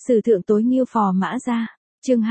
Sử thượng tối nghiêu phò mã ra. Chương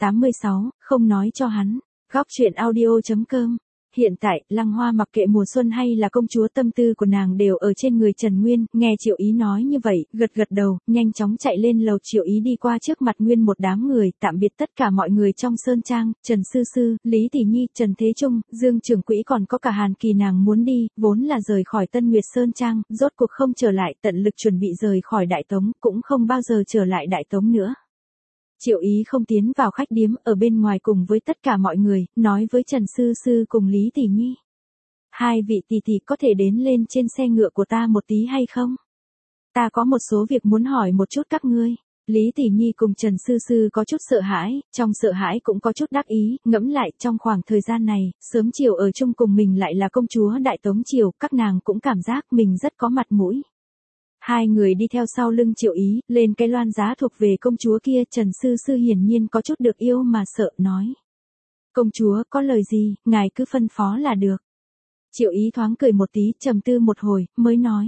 286, không nói cho hắn. Góc truyện audio.com. Hiện tại, Lăng Hoa mặc kệ mùa xuân hay là công chúa, tâm tư của nàng đều ở trên người Trần Nguyên, nghe Triệu Ý nói như vậy, gật gật đầu, nhanh chóng chạy lên lầu. Triệu Ý đi qua trước mặt nguyên một đám người, tạm biệt tất cả mọi người trong sơn trang, Trần Sư Sư, Lý Tỷ Nhi, Trần Thế Trung, Dương Trưởng Quỹ còn có cả Hàn Kỳ. Nàng muốn đi, vốn là rời khỏi Tân Nguyệt Sơn Trang, rốt cuộc không trở lại, tận lực chuẩn bị rời khỏi Đại Tống, cũng không bao giờ trở lại Đại Tống nữa. Triệu Ý không tiến vào khách điếm, ở bên ngoài cùng với tất cả mọi người, nói với Trần Sư Sư cùng Lý Tỷ Nhi. Hai vị tỷ tỷ có thể đến lên trên xe ngựa của ta một tí hay không? Ta có một số việc muốn hỏi một chút các ngươi. Lý Tỷ Nhi cùng Trần Sư Sư có chút sợ hãi, trong sợ hãi cũng có chút đắc ý, ngẫm lại trong khoảng thời gian này, sớm chiều ở chung cùng mình lại là công chúa Đại Tống Triều, các nàng cũng cảm giác mình rất có mặt mũi. Hai người đi theo sau lưng Triệu Ý, lên cái loan giá thuộc về công chúa kia. Trần Sư Sư hiển nhiên có chút được yêu mà sợ, nói. Công chúa, có lời gì, ngài cứ phân phó là được. Triệu Ý thoáng cười một tí, trầm tư một hồi, mới nói.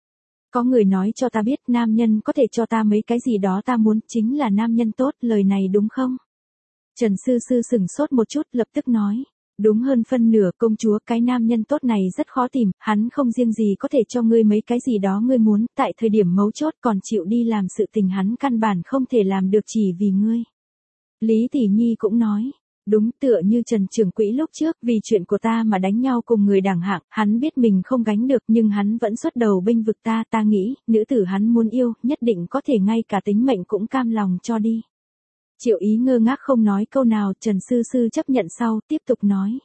Có người nói cho ta biết nam nhân có thể cho ta mấy cái gì đó ta muốn, chính là nam nhân tốt, lời này đúng không? Trần Sư Sư sửng sốt một chút, lập tức nói. Đúng hơn phân nửa, công chúa, cái nam nhân tốt này rất khó tìm, hắn không riêng gì có thể cho ngươi mấy cái gì đó ngươi muốn, tại thời điểm mấu chốt còn chịu đi làm sự tình, hắn căn bản không thể làm được chỉ vì ngươi. Lý Tỷ Nhi cũng nói, đúng, tựa như Trần Trưởng Quỹ lúc trước, vì chuyện của ta mà đánh nhau cùng người đẳng hạng, hắn biết mình không gánh được nhưng hắn vẫn xuất đầu bênh vực ta, ta nghĩ, nữ tử hắn muốn yêu, nhất định có thể ngay cả tính mệnh cũng cam lòng cho đi. Triệu Ý ngơ ngác không nói câu nào. Trần Sư Sư chấp nhận sau, tiếp tục nói.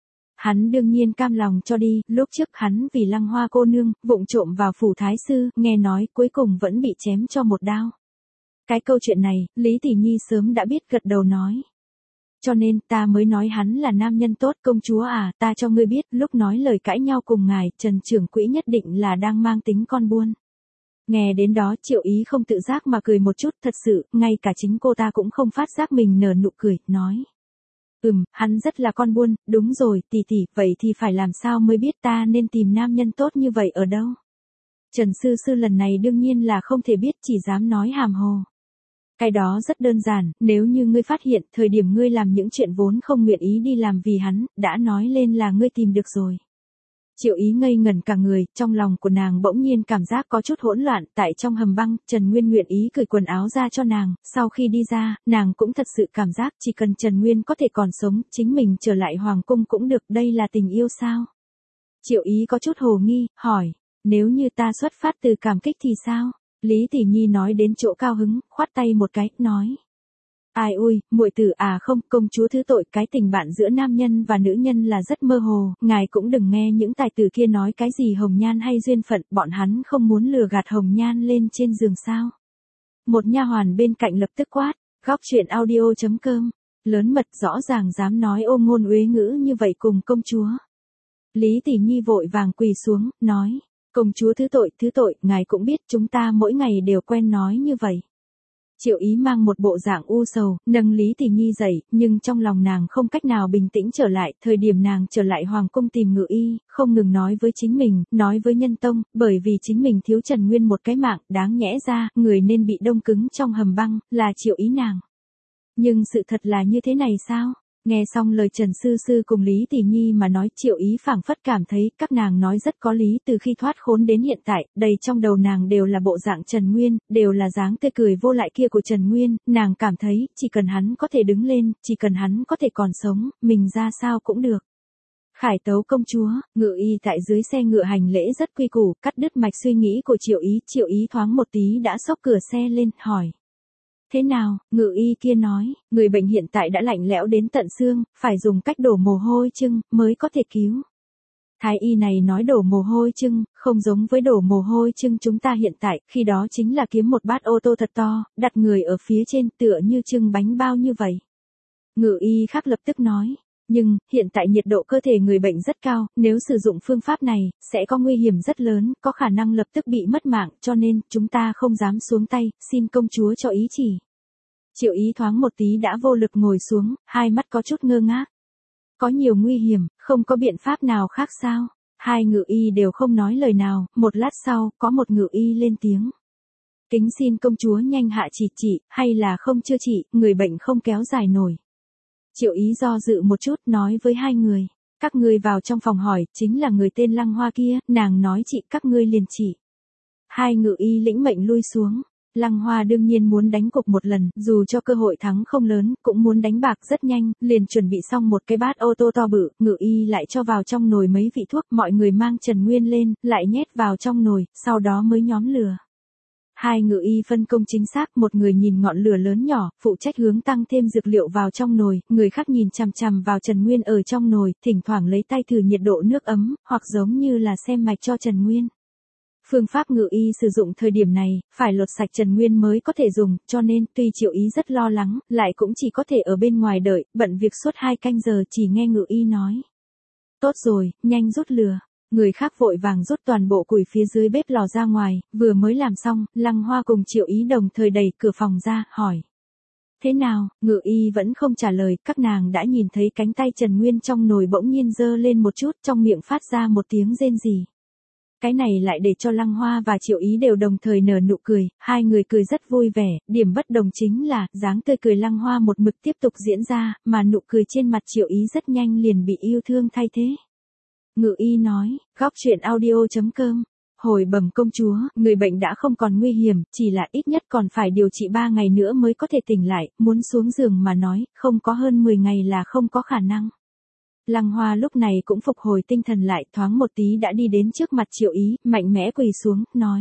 Hắn đương nhiên cam lòng cho đi, lúc trước hắn vì Lăng Hoa cô nương, vụng trộm vào phủ thái sư, nghe nói cuối cùng vẫn bị chém cho một đao. Cái câu chuyện này, Lý Tỷ Nhi sớm đã biết, gật đầu nói. Cho nên ta mới nói hắn là nam nhân tốt. Công chúa à, ta cho ngươi biết, lúc nói lời cãi nhau cùng ngài, Trần Trưởng Quỹ nhất định là đang mang tính con buôn. Nghe đến đó Triệu Ý không tự giác mà cười một chút, thật sự, ngay cả chính cô ta cũng không phát giác mình nở nụ cười, nói. Hắn rất là con buôn, đúng rồi, tỷ tỷ, vậy thì phải làm sao mới biết ta nên tìm nam nhân tốt như vậy ở đâu? Trần Sư Sư lần này đương nhiên là không thể biết, chỉ dám nói hàm hồ. Cái đó rất đơn giản, nếu như ngươi phát hiện, thời điểm ngươi làm những chuyện vốn không nguyện ý đi làm vì hắn, đã nói lên là ngươi tìm được rồi. Triệu Ý ngây ngẩn cả người, trong lòng của nàng bỗng nhiên cảm giác có chút hỗn loạn. Tại trong hầm băng, Trần Nguyên nguyện ý cởi quần áo ra cho nàng, sau khi đi ra, nàng cũng thật sự cảm giác chỉ cần Trần Nguyên có thể còn sống, chính mình trở lại hoàng cung cũng được, đây là tình yêu sao? Triệu Ý có chút hồ nghi, hỏi, nếu như ta xuất phát từ cảm kích thì sao? Lý Tỷ Nhi nói đến chỗ cao hứng, khoát tay một cái, nói. Ai ui, muội tử à, không, công chúa thứ tội, cái tình bạn giữa nam nhân và nữ nhân là rất mơ hồ, ngài cũng đừng nghe những tài tử kia nói cái gì hồng nhan hay duyên phận, bọn hắn không muốn lừa gạt hồng nhan lên trên giường sao. Một nha hoàn bên cạnh lập tức quát, góc truyện audio.com, lớn mật rõ ràng dám nói ôm ngôn uế ngữ như vậy cùng công chúa. Lý Tỷ Nhi vội vàng quỳ xuống, nói, công chúa thứ tội, ngài cũng biết chúng ta mỗi ngày đều quen nói như vậy. Triệu Ý mang một bộ dạng u sầu, nâng Lý Tỷ Nhi dậy, nhưng trong lòng nàng không cách nào bình tĩnh trở lại. Thời điểm nàng trở lại hoàng cung tìm Ngự Y, không ngừng nói với chính mình, nói với Nhân Tông, bởi vì chính mình thiếu Trần Nguyên một cái mạng, đáng nhẽ ra, người nên bị đông cứng trong hầm băng, là Triệu Ý nàng. Nhưng sự thật là như thế này sao? Nghe xong lời Trần Sư Sư cùng Lý Tỷ Nhi mà nói, Triệu Ý phảng phất cảm thấy các nàng nói rất có lý. Từ khi thoát khốn đến hiện tại, đầy trong đầu nàng đều là bộ dạng Trần Nguyên, đều là dáng tươi cười vô lại kia của Trần Nguyên. Nàng cảm thấy, chỉ cần hắn có thể đứng lên, chỉ cần hắn có thể còn sống, mình ra sao cũng được. Khải tấu công chúa. Ngự Y tại dưới xe ngựa hành lễ rất quy củ, cắt đứt mạch suy nghĩ của Triệu Ý. Triệu Ý thoáng một tí đã xốc cửa xe lên, hỏi. Thế nào? Ngự Y kia nói, người bệnh hiện tại đã lạnh lẽo đến tận xương, phải dùng cách đổ mồ hôi chưng mới có thể cứu. Thái y này nói đổ mồ hôi chưng, không giống với đổ mồ hôi chưng chúng ta hiện tại, khi đó chính là kiếm một bát ô tô thật to, đặt người ở phía trên tựa như chưng bánh bao như vậy. Ngự Y khác lập tức nói, nhưng, hiện tại nhiệt độ cơ thể người bệnh rất cao, nếu sử dụng phương pháp này, sẽ có nguy hiểm rất lớn, có khả năng lập tức bị mất mạng, cho nên, chúng ta không dám xuống tay, xin công chúa cho ý chỉ. Triệu Ý thoáng một tí đã vô lực ngồi xuống, hai mắt có chút ngơ ngác. Có nhiều nguy hiểm, không có biện pháp nào khác sao? Hai Ngự Y đều không nói lời nào, một lát sau, có một Ngự Y lên tiếng. Kính xin công chúa nhanh hạ trị, hay là không chưa trị, người bệnh không kéo dài nổi. Triệu Ý do dự một chút nói với hai người. Các ngươi vào trong phòng hỏi, chính là người tên Lăng Hoa kia, nàng nói trị các ngươi liền trị. Hai ngự y lĩnh mệnh lui xuống. Lăng Hoa đương nhiên muốn đánh cuộc một lần, dù cho cơ hội thắng không lớn, cũng muốn đánh bạc rất nhanh, liền chuẩn bị xong một cái bát ô tô to bự, ngự y lại cho vào trong nồi mấy vị thuốc, mọi người mang Trần Nguyên lên, lại nhét vào trong nồi, sau đó mới nhóm lửa. Hai ngự y phân công chính xác, một người nhìn ngọn lửa lớn nhỏ, phụ trách hướng tăng thêm dược liệu vào trong nồi, người khác nhìn chằm chằm vào Trần Nguyên ở trong nồi, thỉnh thoảng lấy tay thử nhiệt độ nước ấm, hoặc giống như là xem mạch cho Trần Nguyên. Phương pháp ngự y sử dụng thời điểm này, phải lột sạch Trần Nguyên mới có thể dùng, cho nên, tuy Triệu Ý rất lo lắng, lại cũng chỉ có thể ở bên ngoài đợi, bận việc suốt 2 canh giờ chỉ nghe ngự y nói. Tốt rồi, nhanh rút lửa. Người khác vội vàng rút toàn bộ củi phía dưới bếp lò ra ngoài, vừa mới làm xong, Lăng Hoa cùng Triệu Ý đồng thời đẩy cửa phòng ra, hỏi. Thế nào, ngự y vẫn không trả lời, các nàng đã nhìn thấy cánh tay Trần Nguyên trong nồi bỗng nhiên giơ lên một chút, trong miệng phát ra một tiếng rên rỉ. Cái này lại để cho Lăng Hoa và Triệu Ý đều đồng thời nở nụ cười, hai người cười rất vui vẻ, điểm bất đồng chính là, dáng tươi cười Lăng Hoa một mực tiếp tục diễn ra, mà nụ cười trên mặt Triệu Ý rất nhanh liền bị yêu thương thay thế. Ngự y nói, góc truyện audio.com, hồi bẩm công chúa, người bệnh đã không còn nguy hiểm, chỉ là ít nhất còn phải điều trị 3 ngày nữa mới có thể tỉnh lại, muốn xuống giường mà nói, không có hơn 10 ngày là không có khả năng. Lăng Hoa lúc này cũng phục hồi tinh thần lại, thoáng một tí đã đi đến trước mặt Triệu Ý, mạnh mẽ quỳ xuống, nói.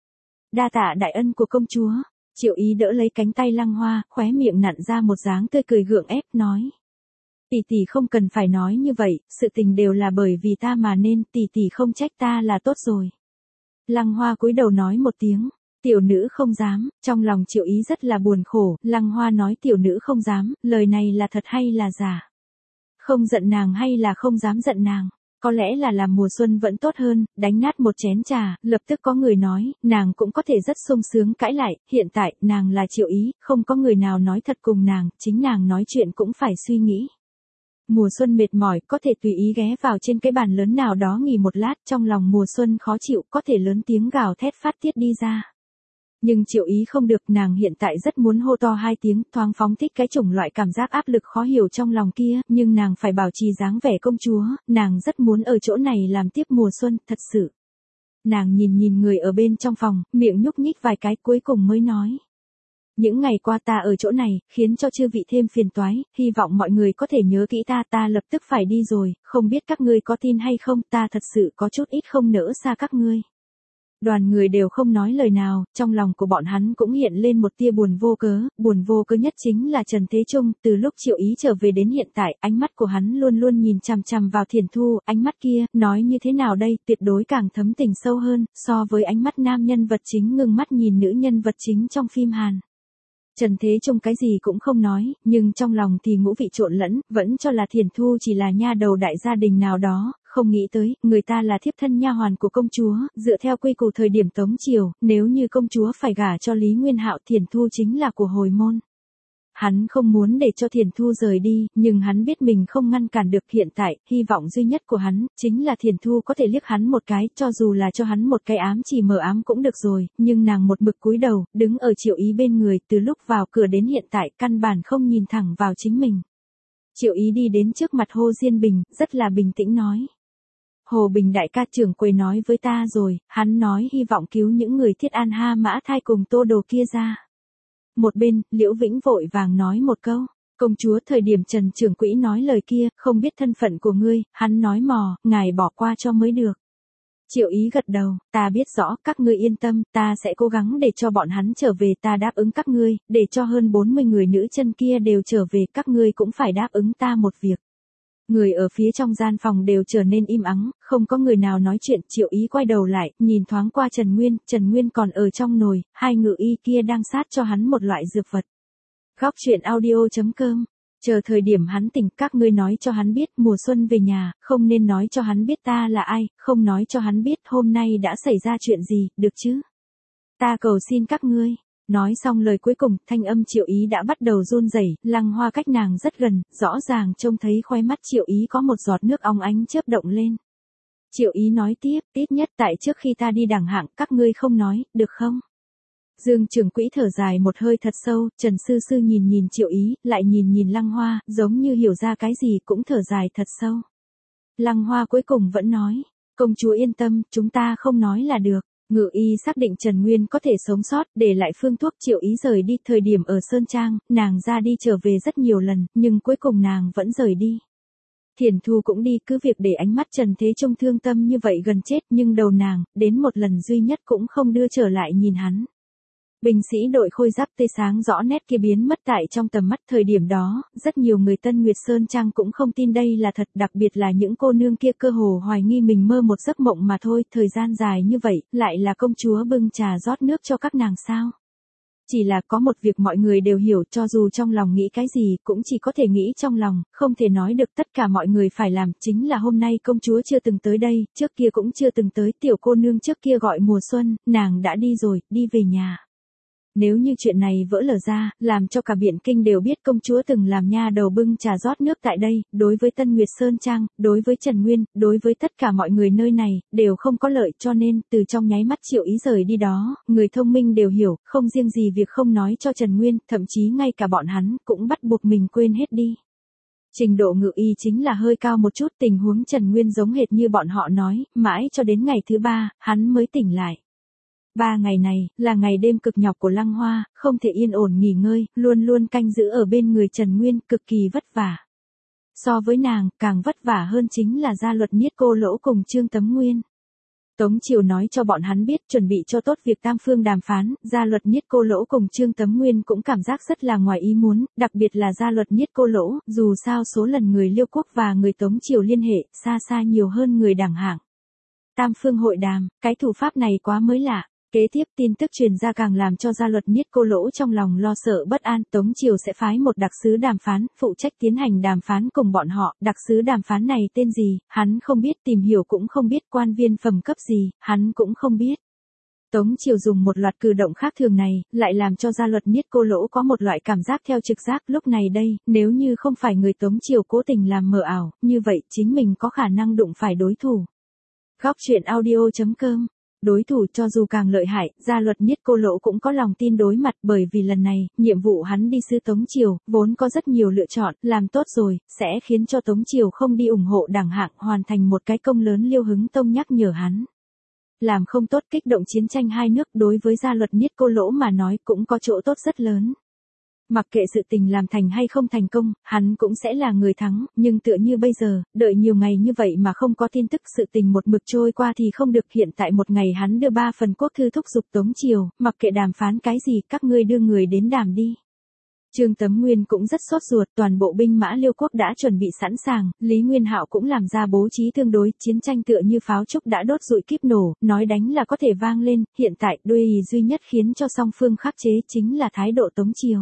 Đa tạ đại ân của công chúa. Triệu Ý đỡ lấy cánh tay Lăng Hoa, khóe miệng nặn ra một dáng tươi cười gượng ép, nói. Tỷ tỷ không cần phải nói như vậy, sự tình đều là bởi vì ta mà nên, tỷ tỷ không trách ta là tốt rồi. Lăng Hoa cúi đầu nói một tiếng. Tiểu nữ không dám, trong lòng Triệu Ý rất là buồn khổ, Lăng Hoa nói tiểu nữ không dám, lời này là thật hay là giả? Không giận nàng hay là không dám giận nàng? Có lẽ là làm mùa xuân vẫn tốt hơn, đánh nát một chén trà, lập tức có người nói, nàng cũng có thể rất sung sướng cãi lại, hiện tại, nàng là Triệu Ý, không có người nào nói thật cùng nàng, chính nàng nói chuyện cũng phải suy nghĩ. Mùa xuân mệt mỏi, có thể tùy ý ghé vào trên cái bàn lớn nào đó nghỉ một lát, trong lòng mùa xuân khó chịu, có thể lớn tiếng gào thét phát tiết đi ra. Nhưng Triệu Ý không được, nàng hiện tại rất muốn hô to 2 tiếng, thoáng phóng thích cái chủng loại cảm giác áp lực khó hiểu trong lòng kia, nhưng nàng phải bảo trì dáng vẻ công chúa, nàng rất muốn ở chỗ này làm tiếp mùa xuân, thật sự. Nàng nhìn người ở bên trong phòng, miệng nhúc nhích vài cái cuối cùng mới nói. Những ngày qua ta ở chỗ này, khiến cho chư vị thêm phiền toái, hy vọng mọi người có thể nhớ kỹ ta lập tức phải đi rồi, không biết các ngươi có tin hay không, ta thật sự có chút ít không nỡ xa các ngươi. Đoàn người đều không nói lời nào, trong lòng của bọn hắn cũng hiện lên một tia buồn vô cớ nhất chính là Trần Thế Trung, từ lúc Triệu Ý trở về đến hiện tại, ánh mắt của hắn luôn luôn nhìn chằm chằm vào Thiển Thu, ánh mắt kia, nói như thế nào đây, tuyệt đối càng thấm tình sâu hơn, so với ánh mắt nam nhân vật chính ngưng mắt nhìn nữ nhân vật chính trong phim Hàn. Trần Thế Trung cái gì cũng không nói, nhưng trong lòng thì ngũ vị trộn lẫn, vẫn cho là Thiển Thu chỉ là nha đầu đại gia đình nào đó, không nghĩ tới, người ta là thiếp thân nha hoàn của công chúa, dựa theo quy củ thời điểm Tống Triều, nếu như công chúa phải gả cho Lý Nguyên Hạo, Thiển Thu chính là của hồi môn. Hắn không muốn để cho Thiển Thu rời đi, nhưng hắn biết mình không ngăn cản được, hiện tại, hy vọng duy nhất của hắn, chính là Thiển Thu có thể liếc hắn một cái, cho dù là cho hắn một cái ám chỉ mờ ám cũng được rồi, nhưng nàng một mực cúi đầu, đứng ở Triệu Ý bên người, từ lúc vào cửa đến hiện tại, căn bản không nhìn thẳng vào chính mình. Triệu Ý đi đến trước mặt Hồ Diên Bình, rất là bình tĩnh nói. Hồ Bình đại ca trưởng quầy nói với ta rồi, hắn nói hy vọng cứu những người Thiết An Ha Mã Thai cùng Tô Đồ kia ra. Một bên, Liễu Vĩnh vội vàng nói một câu. Công chúa, thời điểm Trần trưởng quỹ nói lời kia, không biết thân phận của ngươi, hắn nói mò, ngài bỏ qua cho mới được. Triệu Ý gật đầu, ta biết rõ, các ngươi yên tâm, ta sẽ cố gắng để cho bọn hắn trở về, ta đáp ứng các ngươi, để cho hơn 40 người nữ chân kia đều trở về, các ngươi cũng phải đáp ứng ta một việc. Người ở phía trong gian phòng đều trở nên im ắng, không có người nào nói chuyện, Triệu Ý quay đầu lại, nhìn thoáng qua Trần Nguyên còn ở trong nồi, hai ngự y kia đang sát cho hắn một loại dược vật. Góc truyện audio.com, chờ thời điểm hắn tỉnh, các ngươi nói cho hắn biết mùa xuân về nhà, không nên nói cho hắn biết ta là ai, không nói cho hắn biết hôm nay đã xảy ra chuyện gì, được chứ? Ta cầu xin các ngươi. Nói xong lời cuối cùng, thanh âm Triệu Ý đã bắt đầu run rẩy, Lăng Hoa cách nàng rất gần, rõ ràng trông thấy khóe mắt Triệu Ý có một giọt nước óng ánh chớp động lên. Triệu Ý nói tiếp, ít nhất tại trước khi ta đi đẳng hạng, các ngươi không nói, được không? Dương Trường Quỹ thở dài một hơi thật sâu, Trần Sư Sư nhìn nhìn Triệu Ý, lại nhìn nhìn Lăng Hoa, giống như hiểu ra cái gì cũng thở dài thật sâu. Lăng Hoa cuối cùng vẫn nói, công chúa yên tâm, chúng ta không nói là được. Ngự y xác định Trần Nguyên có thể sống sót, để lại phương thuốc. Triệu Ý rời đi. Thời điểm ở Sơn Trang, nàng ra đi trở về rất nhiều lần, nhưng cuối cùng nàng vẫn rời đi. Thiển Thu cũng đi, cứ việc để ánh mắt Trần Thế Trung thương tâm như vậy gần chết, nhưng đầu nàng, đến một lần duy nhất cũng không đưa trở lại nhìn hắn. Binh sĩ đội khôi giáp tươi sáng rõ nét kia biến mất tại trong tầm mắt. Thời điểm đó, rất nhiều người Tân Nguyệt Sơn Trang cũng không tin đây là thật, đặc biệt là những cô nương kia cơ hồ hoài nghi mình mơ một giấc mộng mà thôi. Thời gian dài như vậy, lại là công chúa bưng trà rót nước cho các nàng sao? Chỉ là có một việc mọi người đều hiểu, cho dù trong lòng nghĩ cái gì cũng chỉ có thể nghĩ trong lòng, không thể nói được. Tất cả mọi người phải làm chính là hôm nay công chúa chưa từng tới đây, trước kia cũng chưa từng tới. Tiểu cô nương trước kia gọi mùa xuân, nàng đã đi rồi, đi về nhà. Nếu như chuyện này vỡ lở ra, làm cho cả Biện Kinh đều biết công chúa từng làm nha đầu bưng trà rót nước tại đây, đối với Tân Nguyệt Sơn Trang, đối với Trần Nguyên, đối với tất cả mọi người nơi này, đều không có lợi. Cho nên, từ trong nháy mắt Triệu Ý rời đi đó, người thông minh đều hiểu, không riêng gì việc không nói cho Trần Nguyên, thậm chí ngay cả bọn hắn, cũng bắt buộc mình quên hết đi. Trình độ ngự y chính là hơi cao một chút. Tình huống Trần Nguyên giống hệt như bọn họ nói, mãi cho đến ngày thứ 3, hắn mới tỉnh lại. 3 ngày này, là ngày đêm cực nhọc của Lăng Hoa, không thể yên ổn nghỉ ngơi, luôn luôn canh giữ ở bên người Trần Nguyên, cực kỳ vất vả. So với nàng, càng vất vả hơn chính là gia luật Niết Cô Lỗ cùng Trương Tấm Nguyên. Tống Triều nói cho bọn hắn biết chuẩn bị cho tốt việc tam phương đàm phán. Gia luật Niết Cô Lỗ cùng Trương Tấm Nguyên cũng cảm giác rất là ngoài ý muốn, đặc biệt là gia luật Niết Cô Lỗ, dù sao số lần người Liêu Quốc và người Tống Triều liên hệ, xa xa nhiều hơn người đẳng hạng. Tam phương hội đàm, cái thủ pháp này quá mới lạ. Kế tiếp tin tức truyền ra càng làm cho gia luật Niết Cô Lỗ trong lòng lo sợ bất an. Tống Triều sẽ phái một đặc sứ đàm phán, phụ trách tiến hành đàm phán cùng bọn họ. Đặc sứ đàm phán này tên gì, hắn không biết, tìm hiểu cũng không biết, quan viên phẩm cấp gì, hắn cũng không biết. Tống Triều dùng một loạt cử động khác thường này, lại làm cho gia luật Niết Cô Lỗ có một loại cảm giác theo trực giác. Lúc này đây, nếu như không phải người Tống Triều cố tình làm mờ ảo, như vậy chính mình có khả năng đụng phải đối thủ. Góc truyện audio.com. Đối thủ cho dù càng lợi hại, gia luật Niết Cô Lỗ cũng có lòng tin đối mặt, bởi vì lần này, nhiệm vụ hắn đi sư Tống Triều, vốn có rất nhiều lựa chọn, làm tốt rồi, sẽ khiến cho Tống Triều không đi ủng hộ đẳng hạng, hoàn thành một cái công lớn. Liêu Hứng Tông nhắc nhở hắn. Làm không tốt kích động chiến tranh hai nước, đối với gia luật Niết Cô Lỗ mà nói cũng có chỗ tốt rất lớn. Mặc kệ sự tình làm thành hay không thành công, hắn cũng sẽ là người thắng, nhưng tựa như bây giờ, đợi nhiều ngày như vậy mà không có tin tức, sự tình một mực trôi qua thì không được. Hiện tại một ngày hắn đưa 3 phần quốc thư thúc giục Tống Triều, mặc kệ đàm phán cái gì, các ngươi đưa người đến đàm đi. Trương Tấm Nguyên cũng rất sốt ruột, toàn bộ binh mã Liêu Quốc đã chuẩn bị sẵn sàng, Lý Nguyên Hạo cũng làm ra bố trí tương đối, chiến tranh tựa như pháo trúc đã đốt rụi kíp nổ, nói đánh là có thể vang lên. Hiện tại, đuôi duy nhất khiến cho song phương khắc chế chính là thái độ Tống Triều.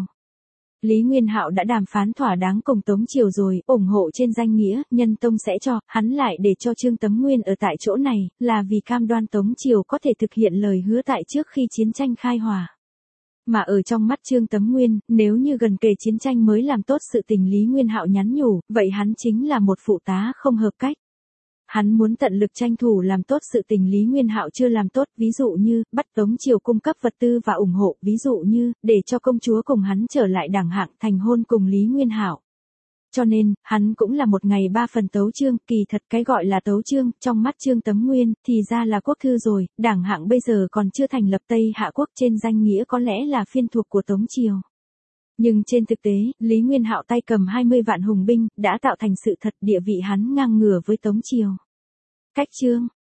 Lý Nguyên Hạo đã đàm phán thỏa đáng cùng Tống Triều rồi, ủng hộ trên danh nghĩa, nhân tông sẽ cho, hắn lại để cho Trương Tấm Nguyên ở tại chỗ này, là vì cam đoan Tống Triều có thể thực hiện lời hứa tại trước khi chiến tranh khai hỏa. Mà ở trong mắt Trương Tấm Nguyên, nếu như gần kề chiến tranh mới làm tốt sự tình, Lý Nguyên Hạo nhắn nhủ, vậy hắn chính là một phụ tá không hợp cách. Hắn muốn tận lực tranh thủ làm tốt sự tình Lý Nguyên Hạo chưa làm tốt, ví dụ như, bắt Tống Triều cung cấp vật tư và ủng hộ, ví dụ như, để cho công chúa cùng hắn trở lại đẳng hạng, thành hôn cùng Lý Nguyên Hạo. Cho nên, hắn cũng là một ngày 3 phần tấu chương, kỳ thật cái gọi là tấu chương, trong mắt Trương Tấm Nguyên, thì ra là quốc thư rồi, đẳng hạng bây giờ còn chưa thành lập Tây Hạ Quốc, trên danh nghĩa có lẽ là phiên thuộc của Tống Triều. Nhưng trên thực tế, Lý Nguyên Hạo tay cầm 20 vạn hùng binh, đã tạo thành sự thật, địa vị hắn ngang ngửa với Tống Triều. Cách chương